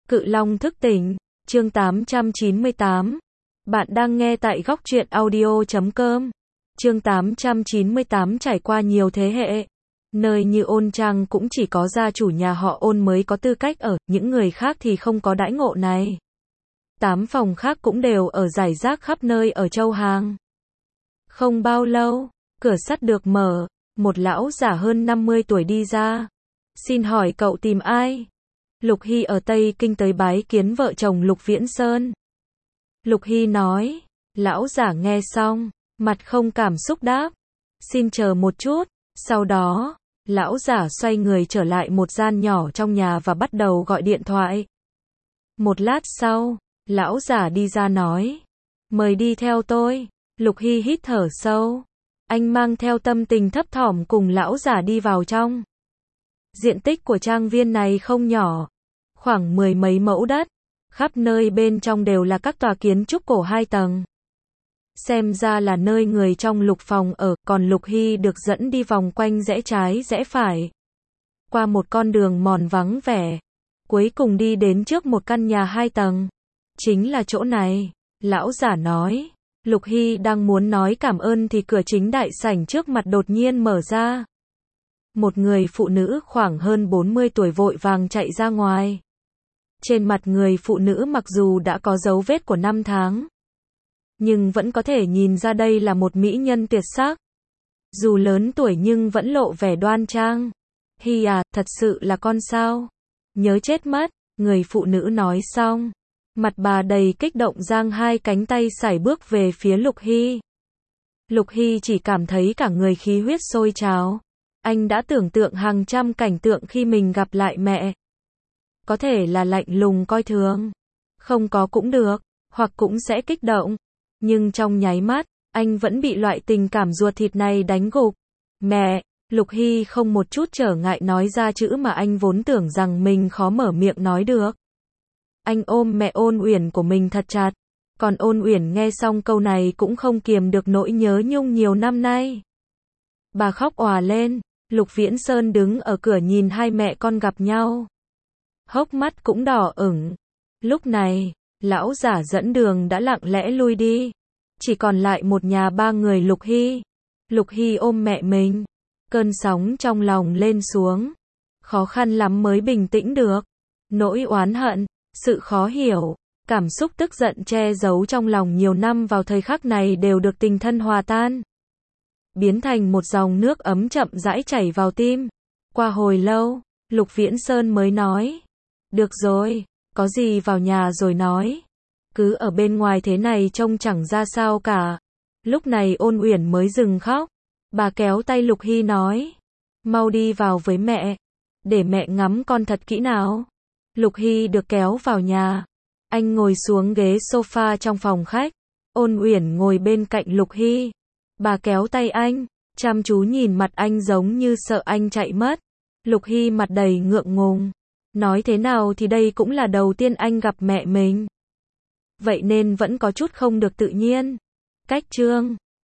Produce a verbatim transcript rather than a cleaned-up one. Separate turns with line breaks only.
Cự Long thức tỉnh, chương tám trăm chín mươi tám. Bạn đang nghe tại góc truyện audio chấm com. Chương tám trăm chín mươi tám. Trải qua nhiều thế hệ, nơi như Ôn Trang cũng chỉ có gia chủ nhà họ Ôn mới có tư cách ở, những người khác thì không có đãi ngộ này. Tám phòng khác cũng đều ở rải rác khắp nơi ở Châu Hàng. Không bao lâu, cửa sắt được mở, một lão giả hơn năm mươi tuổi đi ra. Xin hỏi cậu tìm ai? Lục Hy ở Tây Kinh tới bái kiến vợ chồng Lục Viễn Sơn. Lục Hy nói. Lão giả nghe xong, mặt không cảm xúc đáp. Xin chờ một chút. Sau đó, lão giả xoay người trở lại một gian nhỏ trong nhà và bắt đầu gọi điện thoại. Một lát sau, lão giả đi ra nói. Mời đi theo tôi. Lục Hy hít thở sâu. Anh mang theo tâm tình thấp thỏm cùng lão giả đi vào trong. Diện tích của trang viên này không nhỏ, khoảng mười mấy mẫu đất, khắp nơi bên trong đều là các tòa kiến trúc cổ hai tầng. Xem ra là nơi người trong Lục phòng ở, còn Lục Hy được dẫn đi vòng quanh rẽ trái rẽ phải, qua một con đường mòn vắng vẻ, cuối cùng đi đến trước một căn nhà hai tầng. Chính là chỗ này, lão giả nói. Lục Hy đang muốn nói cảm ơn thì cửa chính đại sảnh trước mặt đột nhiên mở ra. Một người phụ nữ khoảng hơn bốn mươi tuổi vội vàng chạy ra ngoài. Trên mặt người phụ nữ mặc dù đã có dấu vết của năm tháng, nhưng vẫn có thể nhìn ra đây là một mỹ nhân tuyệt sắc. Dù lớn tuổi nhưng vẫn lộ vẻ đoan trang. Hy à, thật sự là con sao? Nhớ chết mất, người phụ nữ nói xong. Mặt bà đầy kích động giang hai cánh tay sải bước về phía Lục Hy. Lục Hy chỉ cảm thấy cả người khí huyết sôi trào. Anh đã tưởng tượng hàng trăm cảnh tượng khi mình gặp lại mẹ. Có thể là lạnh lùng coi thường, không có cũng được, hoặc cũng sẽ kích động. Nhưng trong nháy mắt, anh vẫn bị loại tình cảm ruột thịt này đánh gục. Mẹ, Lục Hy không một chút trở ngại nói ra chữ mà anh vốn tưởng rằng mình khó mở miệng nói được. Anh ôm mẹ Ôn Uyển của mình thật chặt. Còn Ôn Uyển nghe xong câu này cũng không kiềm được nỗi nhớ nhung nhiều năm nay. Bà khóc òa lên. Lục Viễn Sơn đứng ở cửa nhìn hai mẹ con gặp nhau, hốc mắt cũng đỏ ửng. Lúc này, lão giả dẫn đường đã lặng lẽ lui đi. Chỉ còn lại một nhà ba người Lục Hy. Lục Hy ôm mẹ mình. Cơn sóng trong lòng lên xuống. Khó khăn lắm mới bình tĩnh được. Nỗi oán hận, sự khó hiểu, cảm xúc tức giận che giấu trong lòng nhiều năm vào thời khắc này đều được tình thân hòa tan, biến thành một dòng nước ấm chậm rãi chảy vào tim. Qua hồi lâu, Lục Viễn Sơn mới nói. Được rồi, có gì vào nhà rồi nói. Cứ ở bên ngoài thế này trông chẳng ra sao cả. Lúc này Ôn Uyển mới dừng khóc. Bà kéo tay Lục Hy nói. Mau đi vào với mẹ. Để mẹ ngắm con thật kỹ nào. Lục Hy được kéo vào nhà. Anh ngồi xuống ghế sofa trong phòng khách. Ôn Uyển ngồi bên cạnh Lục Hy. Bà kéo tay anh, chăm chú nhìn mặt anh giống như sợ anh chạy mất. Lục Hy mặt đầy ngượng ngùng. Nói thế nào thì đây cũng là đầu tiên anh gặp mẹ mình. Vậy nên vẫn có chút không được tự nhiên. Cách chương